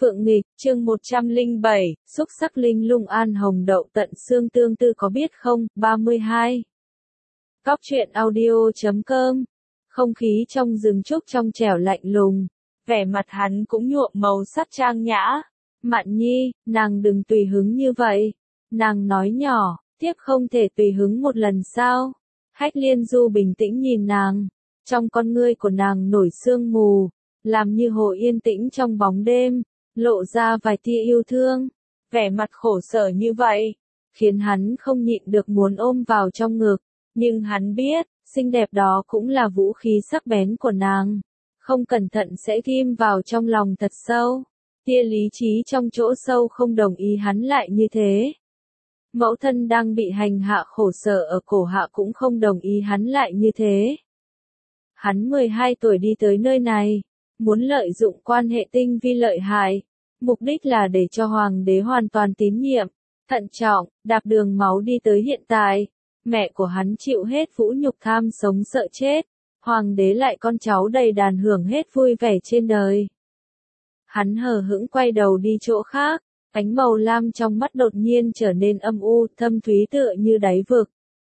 Phượng nghịch, chương 107, xúc sắc linh lung an hồng đậu tận xương tương tư có biết không, 32. Góc truyện audio.com. Không khí trong rừng trúc trong trẻo lạnh lùng, vẻ mặt hắn cũng nhuộm màu sắc trang nhã. Mạn Nhi, nàng đừng tùy hứng như vậy. Nàng nói nhỏ, tiếp không thể tùy hứng một lần sao? Hách Liên Du bình tĩnh nhìn nàng, trong con ngươi của nàng nổi sương mù, làm như hồ yên tĩnh trong bóng đêm, lộ ra vài tia yêu thương. Vẻ mặt khổ sở như vậy, khiến hắn không nhịn được muốn ôm vào trong ngực, nhưng hắn biết, xinh đẹp đó cũng là vũ khí sắc bén của nàng, không cẩn thận sẽ ghim vào trong lòng thật sâu. Tia lý trí trong chỗ sâu không đồng ý hắn lại như thế. Mẫu thân đang bị hành hạ khổ sở ở cổ hạ cũng không đồng ý hắn lại như thế. Hắn 12 tuổi đi tới nơi này, muốn lợi dụng quan hệ tinh vi lợi hại, mục đích là để cho hoàng đế hoàn toàn tín nhiệm, thận trọng, đạp đường máu đi tới hiện tại. Mẹ của hắn chịu hết vũ nhục tham sống sợ chết, hoàng đế lại con cháu đầy đàn hưởng hết vui vẻ trên đời. Hắn hờ hững quay đầu đi chỗ khác, ánh màu lam trong mắt đột nhiên trở nên âm u, thâm thúy tựa như đáy vực.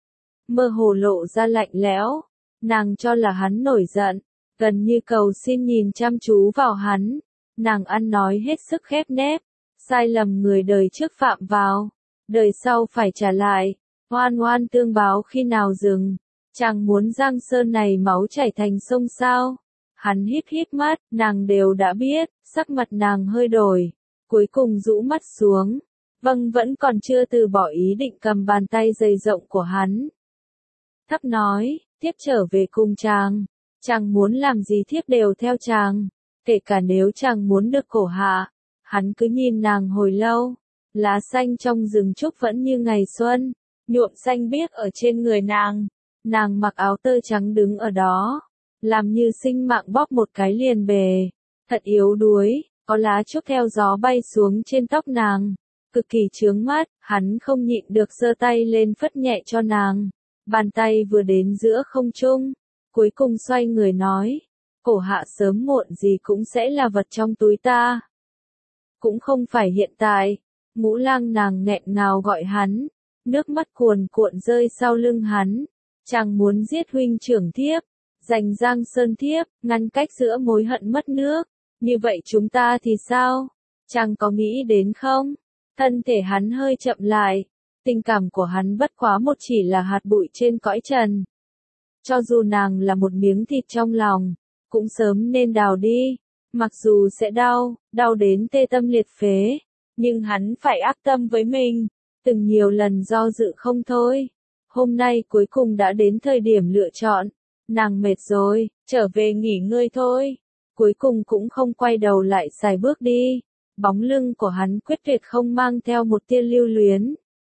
Mơ hồ lộ ra lạnh lẽo, nàng cho là hắn nổi giận, gần như cầu xin nhìn chăm chú vào hắn. Nàng ăn nói hết sức khép nép, sai lầm người đời trước phạm vào, đời sau phải trả lại, oan oan tương báo khi nào dừng, chàng muốn Giang Sơn này máu chảy thành sông sao? Hắn híp híp mắt, nàng đều đã biết, sắc mặt nàng hơi đổi, cuối cùng rũ mắt xuống, vâng vẫn còn chưa từ bỏ ý định cầm bàn tay dày rộng của hắn. Thấp nói, tiếp trở về cùng chàng muốn làm gì thiếp đều theo chàng, kể cả nếu chàng muốn được cổ hạ. Hắn cứ nhìn nàng hồi lâu, lá xanh trong rừng trúc vẫn như ngày xuân, nhuộm xanh biếc ở trên người nàng mặc áo tơ trắng đứng ở đó, làm như sinh mạng bóp một cái liền bề, thật yếu đuối, có lá trúc theo gió bay xuống trên tóc nàng, cực kỳ chướng mắt, hắn không nhịn được giơ tay lên phất nhẹ cho nàng, bàn tay vừa đến giữa không trung, cuối cùng xoay người nói, cổ hạ sớm muộn gì cũng sẽ là vật trong túi ta. Cũng không phải hiện tại, Ngũ Lang nàng nghẹn ngào gọi hắn, nước mắt cuồn cuộn rơi sau lưng hắn, chàng muốn giết huynh trưởng thiếp, giành Giang Sơn thiếp, ngăn cách giữa mối hận mất nước, như vậy chúng ta thì sao? Chàng có nghĩ đến không? Thân thể hắn hơi chậm lại, tình cảm của hắn bất quá một chỉ là hạt bụi trên cõi trần. Cho dù nàng là một miếng thịt trong lòng, cũng sớm nên đào đi, mặc dù sẽ đau đến tê tâm liệt phế, nhưng hắn phải ác tâm với mình, từng nhiều lần do dự không thôi. Hôm nay cuối cùng đã đến thời điểm lựa chọn, nàng mệt rồi, trở về nghỉ ngơi thôi. Cuối cùng cũng không quay đầu lại xài bước đi, bóng lưng của hắn quyết tuyệt không mang theo một tia lưu luyến.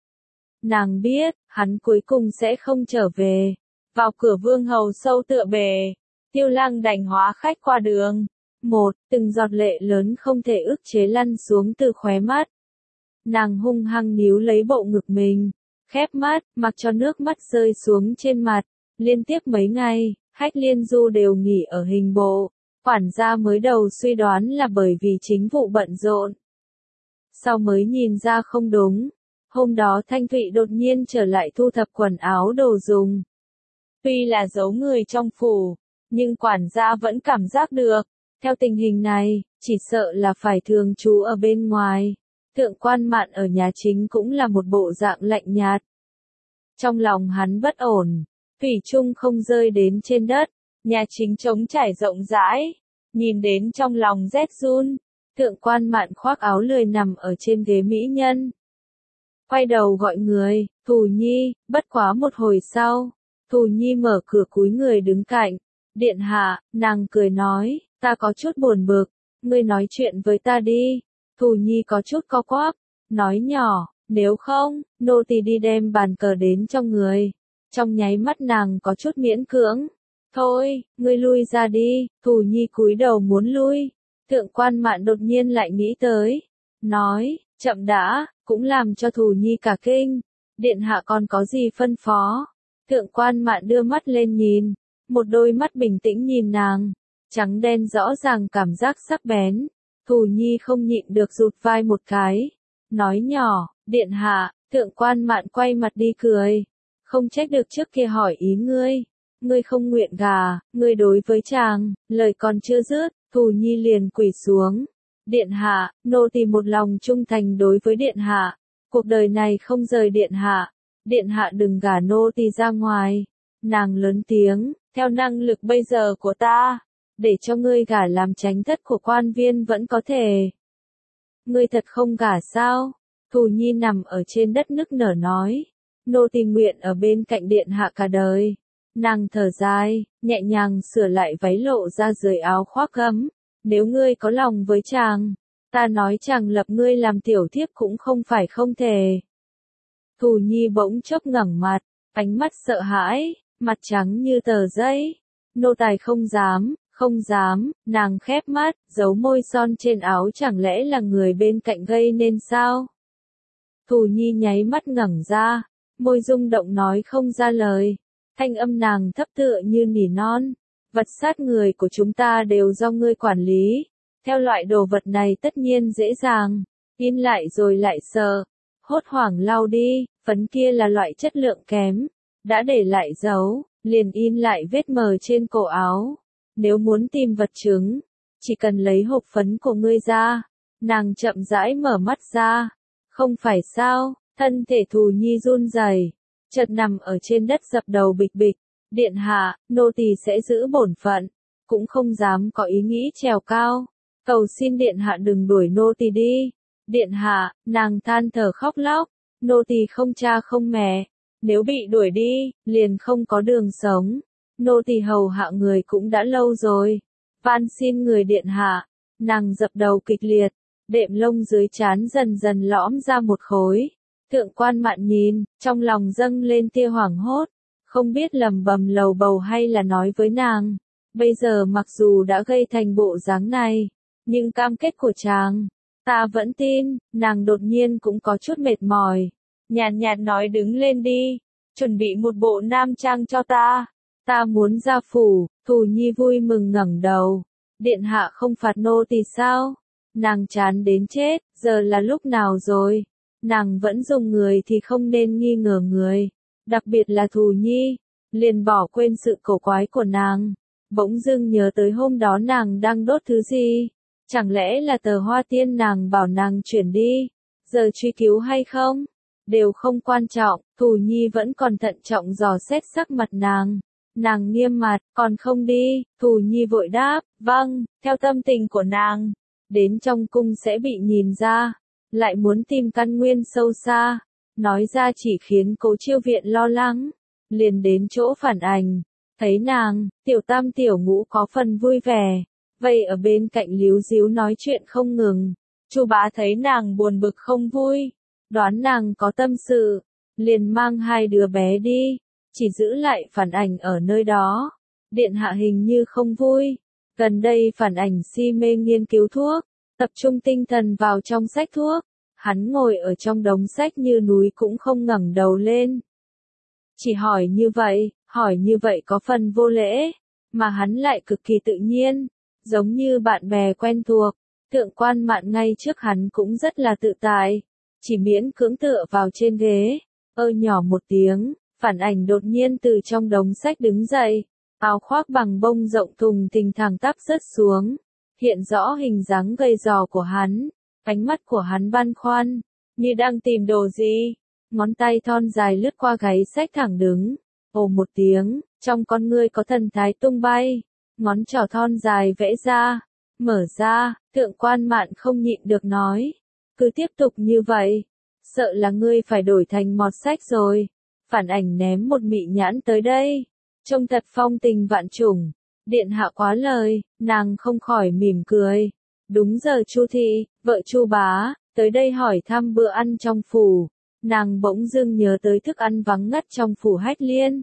Nàng biết, hắn cuối cùng sẽ không trở về. Vào cửa vương hầu sâu tựa bề, Tiêu Lang đành hóa khách qua đường. Từng giọt lệ lớn không thể ức chế lăn xuống từ khóe mắt. Nàng hung hăng níu lấy bộ ngực mình, khép mắt, mặc cho nước mắt rơi xuống trên mặt. Liên tiếp mấy ngày, Hách Liên Du đều nghỉ ở hình bộ. Quản gia mới đầu suy đoán là bởi vì chính vụ bận rộn. Sau mới nhìn ra không đúng. Hôm đó Thanh Thụy đột nhiên trở lại thu thập quần áo đồ dùng. Tuy là giấu người trong phủ, nhưng quản gia vẫn cảm giác được. Theo tình hình này, chỉ sợ là phải thường trú ở bên ngoài. Thượng quan Mạn ở nhà chính cũng là một bộ dạng lạnh nhạt. Trong lòng hắn bất ổn, thủy chung không rơi đến trên đất, nhà chính trống trải rộng rãi, nhìn đến trong lòng rét run. Thượng quan Mạn khoác áo lười nằm ở trên ghế mỹ nhân. Quay đầu gọi người, Thù Nhi, bất quá một hồi sau, Thù Nhi mở cửa cúi người đứng cạnh. Điện hạ, nàng cười nói, ta có chút buồn bực, ngươi nói chuyện với ta đi. Thù Nhi có chút co quắp, nói nhỏ, nếu không, nô tỳ đi đem bàn cờ đến cho người. Trong nháy mắt nàng có chút miễn cưỡng. Thôi, ngươi lui ra đi. Thù Nhi cúi đầu muốn lui. Thượng quan Mạn đột nhiên lại nghĩ tới. Nói, chậm đã, cũng làm cho Thù Nhi cả kinh. Điện hạ còn có gì phân phó? Thượng quan Mạn đưa mắt lên nhìn. Một đôi mắt bình tĩnh nhìn nàng. Trắng đen rõ ràng cảm giác sắc bén. Thù Nhi không nhịn được rụt vai một cái, nói nhỏ, điện hạ. Thượng quan Mạn quay mặt đi cười, không trách được trước kia hỏi ý ngươi không nguyện gả, ngươi đối với chàng, lời còn chưa dứt, Thù Nhi liền quỳ xuống. Điện hạ, nô tỳ một lòng trung thành đối với điện hạ, cuộc đời này không rời điện hạ đừng gả nô tỳ ra ngoài. Nàng lớn tiếng, theo năng lực bây giờ của ta, để cho ngươi gả làm chánh thất của quan viên vẫn có thể. Ngươi thật không gả sao? Thù Nhi nằm ở trên đất nức nở nói, nô tỳ nguyện ở bên cạnh điện hạ cả đời. Nàng thở dài, nhẹ nhàng sửa lại váy lộ ra dưới áo khoác gấm. Nếu ngươi có lòng với chàng, ta nói chàng lập ngươi làm tiểu thiếp cũng không phải không thể. Thù Nhi bỗng chốc ngẩng mặt, ánh mắt sợ hãi, mặt trắng như tờ giấy. Nô tài không dám, nàng khép mắt, giấu môi son trên áo chẳng lẽ là người bên cạnh gây nên sao? Thù Nhi nháy mắt ngẩng ra, môi rung động nói không ra lời, thanh âm nàng thấp tựa như nỉ non. Vật sát người của chúng ta đều do ngươi quản lý, theo loại đồ vật này tất nhiên dễ dàng, in lại rồi lại sợ, hốt hoảng lau đi, phấn kia là loại chất lượng kém, đã để lại dấu, liền in lại vết mờ trên cổ áo. Nếu muốn tìm vật chứng, chỉ cần lấy hộp phấn của ngươi ra. Nàng chậm rãi mở mắt ra, không phải sao, thân thể Thù Nhi run rẩy, chợt nằm ở trên đất dập đầu bịch bịch. Điện hạ, nô tỳ sẽ giữ bổn phận, cũng không dám có ý nghĩ trèo cao. Cầu xin điện hạ đừng đuổi nô tỳ đi. Điện hạ, nàng than thở khóc lóc, nô tỳ không cha không mẹ, nếu bị đuổi đi, liền không có đường sống. Nô tỳ hầu hạ người cũng đã lâu rồi, van xin người điện hạ. Nàng dập đầu kịch liệt, đệm lông dưới trán dần dần lõm ra một khối. Thượng quan Mạn nhìn, trong lòng dâng lên tia hoảng hốt, không biết lầm bầm lầu bầu hay là nói với nàng. Bây giờ mặc dù đã gây thành bộ dáng này, nhưng cam kết của chàng, ta vẫn tin. Nàng đột nhiên cũng có chút mệt mỏi, nhàn nhạt nói đứng lên đi, chuẩn bị một bộ nam trang cho ta. Ta muốn ra phủ. Thù Nhi vui mừng ngẩng đầu, điện hạ không phạt nô tỳ sao? Nàng chán đến chết, giờ là lúc nào rồi? Nàng vẫn dùng người thì không nên nghi ngờ người, đặc biệt là Thù Nhi, liền bỏ quên sự cổ quái của nàng. Bỗng dưng nhớ tới hôm đó nàng đang đốt thứ gì, chẳng lẽ là tờ hoa tiên nàng bảo nàng chuyển đi, giờ truy cứu hay không? Đều không quan trọng, Thù Nhi vẫn còn thận trọng dò xét sắc mặt nàng. Nàng nghiêm mặt, còn không đi. Thù Nhi vội đáp, vâng, theo tâm tình của nàng. Đến trong cung sẽ bị nhìn ra, lại muốn tìm căn nguyên sâu xa, nói ra chỉ khiến Cố Chiêu Viện lo lắng. Liền đến chỗ phản ảnh, thấy nàng, tiểu tam tiểu ngũ có phần vui vẻ, vậy ở bên cạnh líu díu nói chuyện không ngừng. Chu bá thấy nàng buồn bực không vui, đoán nàng có tâm sự, liền mang hai đứa bé đi, chỉ giữ lại phản ảnh ở nơi đó. Điện hạ hình như không vui, gần đây phản ảnh si mê nghiên cứu thuốc, tập trung tinh thần vào trong sách thuốc. Hắn ngồi ở trong đống sách như núi cũng không ngẩng đầu lên. Chỉ hỏi như vậy có phần vô lễ, mà hắn lại cực kỳ tự nhiên, giống như bạn bè quen thuộc. Thượng quan Mạn ngay trước hắn cũng rất là tự tại, chỉ miễn cưỡng tựa vào trên ghế, nhỏ một tiếng, phản ảnh đột nhiên từ trong đống sách đứng dậy, áo khoác bằng bông rộng thùng thình thẳng tắp rớt xuống, hiện rõ hình dáng gầy gò của hắn, ánh mắt của hắn băn khoăn, như đang tìm đồ gì, ngón tay thon dài lướt qua gáy sách thẳng đứng, ồ một tiếng, trong con ngươi có thần thái tung bay, ngón trỏ thon dài vẽ ra, mở ra. Thượng quan Mạn không nhịn được nói, cứ tiếp tục như vậy, sợ là ngươi phải đổi thành mọt sách rồi. Phản ảnh ném một mị nhãn tới đây, trông thật phong tình vạn trùng. Điện hạ quá lời, nàng không khỏi mỉm cười. Đúng giờ Chu thị, vợ Chu bá, tới đây hỏi thăm bữa ăn trong phủ. Nàng bỗng dưng nhớ tới thức ăn vắng ngắt trong phủ Hách Liên.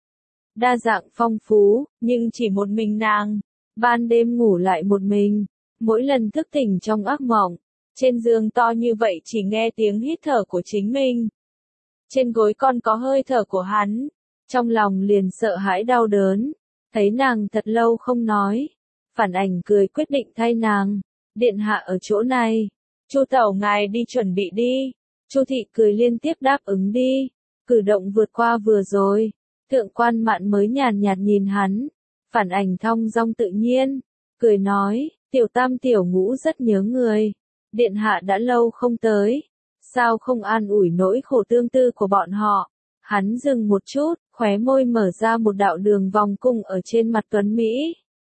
Đa dạng phong phú, nhưng chỉ một mình nàng. Ban đêm ngủ lại một mình, mỗi lần thức tỉnh trong ác mộng, trên giường to như vậy chỉ nghe tiếng hít thở của chính mình. Trên gối còn có hơi thở của hắn, trong lòng liền sợ hãi đau đớn. Thấy nàng thật lâu không nói, phản ảnh cười quyết định thay nàng, Điện hạ ở chỗ này. Chu tẩu ngài đi chuẩn bị đi. Chu thị cười liên tiếp đáp ứng đi. Cử động vượt qua vừa rồi. Thượng quan mạn mới nhàn nhạt nhìn hắn. Phản ảnh thong dong tự nhiên. Cười nói, tiểu tam tiểu ngũ rất nhớ người. Điện hạ đã lâu không tới. Sao không an ủi nỗi khổ tương tư của bọn họ? Hắn dừng một chút, khóe môi mở ra một đạo đường vòng cung ở trên mặt tuấn Mỹ.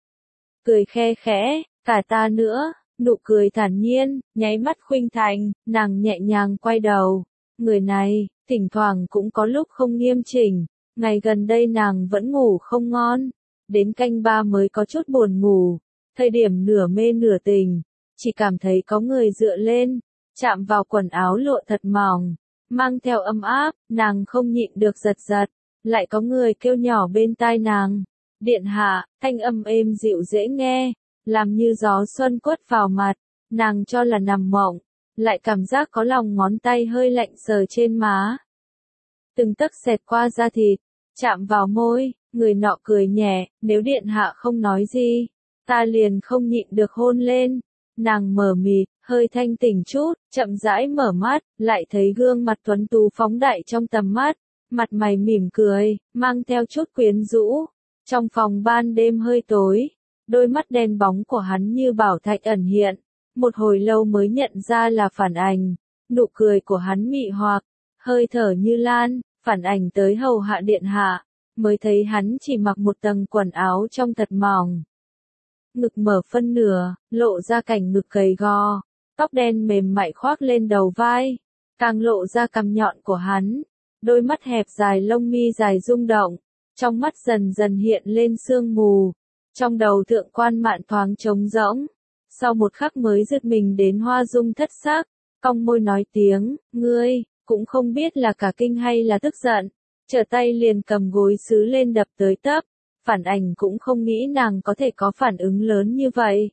Cười khe khẽ, cả ta nữa, nụ cười thản nhiên, nháy mắt khuynh thành, nàng nhẹ nhàng quay đầu. Người này, thỉnh thoảng cũng có lúc không nghiêm chỉnh, ngày gần đây nàng vẫn ngủ không ngon, đến canh ba mới có chút buồn ngủ, thời điểm nửa mê nửa tình, chỉ cảm thấy có người dựa lên, chạm vào quần áo lụa thật mỏng, mang theo ấm áp, nàng không nhịn được giật giật, lại có người kêu nhỏ bên tai nàng. Điện hạ, thanh âm êm dịu dễ nghe, làm như gió xuân quất vào mặt, nàng cho là nằm mộng, lại cảm giác có lòng ngón tay hơi lạnh sờ trên má. Từng tấc xẹt qua da thịt, chạm vào môi, người nọ cười nhẹ, nếu điện hạ không nói gì, ta liền không nhịn được hôn lên. Nàng mờ mịt, hơi thanh tỉnh chút, chậm rãi mở mắt, lại thấy gương mặt tuấn tú phóng đại trong tầm mắt, mặt mày mỉm cười, mang theo chút quyến rũ. Trong phòng ban đêm hơi tối, đôi mắt đen bóng của hắn như bảo thạch ẩn hiện, một hồi lâu mới nhận ra là phản ảnh, nụ cười của hắn mị hoặc, hơi thở như lan, phản ảnh tới hầu hạ điện hạ, mới thấy hắn chỉ mặc một tầng quần áo trong thật mỏng. Ngực mở phân nửa, lộ ra cảnh ngực gầy gò, tóc đen mềm mại khoác lên đầu vai, càng lộ ra cằm nhọn của hắn, đôi mắt hẹp dài lông mi dài rung động, trong mắt dần dần hiện lên sương mù, trong đầu thượng quan mạn thoáng trống rỗng, sau một khắc mới giật mình đến hoa dung thất sắc, cong môi nói tiếng, ngươi, cũng không biết là cả kinh hay là tức giận, trở tay liền cầm gối sứ lên đập tới tấp. Phản ảnh cũng không nghĩ nàng có thể có phản ứng lớn như vậy.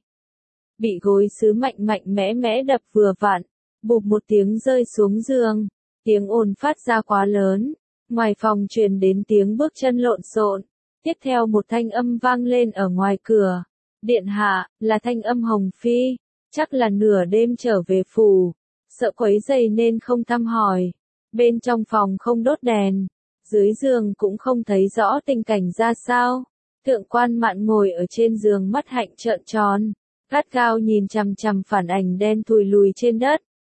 Bị gối sứ mạnh mạnh mẽ mẽ đập vừa vặn, bụp một tiếng rơi xuống giường, tiếng ồn phát ra quá lớn, ngoài phòng truyền đến tiếng bước chân lộn xộn, tiếp theo một thanh âm vang lên ở ngoài cửa. Điện hạ, là thanh âm Hồng Phi, chắc là nửa đêm trở về phủ, sợ quấy rầy nên không thăm hỏi. Bên trong phòng không đốt đèn. Dưới giường cũng không thấy rõ tình cảnh ra sao. Thượng quan mạn ngồi ở trên giường mắt hạnh trợn tròn, gắt gao nhìn chằm chằm phản ảnh đen thùi lùi trên đất.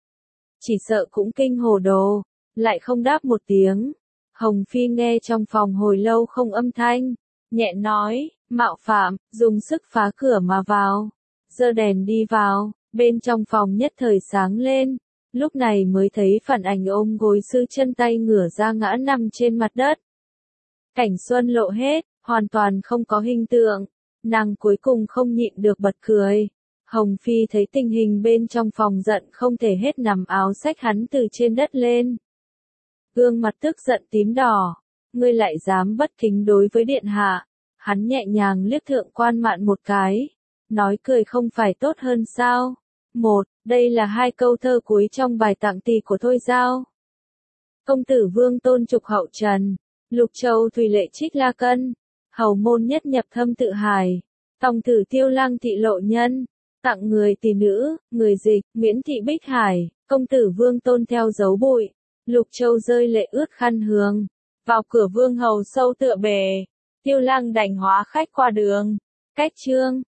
Chỉ sợ cũng kinh hồ đồ, lại không đáp một tiếng. Hồng Phi nghe trong phòng hồi lâu không âm thanh, nhẹ nói, mạo phạm, dùng sức phá cửa mà vào. Giơ đèn đi vào, bên trong phòng nhất thời sáng lên. Lúc này mới thấy phản ảnh ôm gối sư chân tay ngửa ra ngã nằm trên mặt đất. Cảnh xuân lộ hết, hoàn toàn không có hình tượng. Nàng cuối cùng không nhịn được bật cười. Hồng Phi thấy tình hình bên trong phòng giận không thể hết nằm áo xách hắn từ trên đất lên. Gương mặt tức giận tím đỏ. Ngươi lại dám bất kính đối với điện hạ. Hắn nhẹ nhàng liếc thượng quan mạn một cái. Nói cười không phải tốt hơn sao? Đây là hai câu thơ cuối trong bài tặng tỷ của Thôi Giao. Công tử Vương Tôn trục hậu trần, Lục Châu Thủy Lệ trích La Cân, hầu môn nhất nhập thâm tự hài, tòng tử Tiêu Lang thị lộ nhân, tặng người tỷ nữ, người dịch, Miễn thị Bích Hải, công tử Vương Tôn theo dấu bụi, Lục Châu rơi lệ ướt khăn hương, vào cửa vương hầu sâu tựa bề, Tiêu Lang đành hóa khách qua đường. Cách chương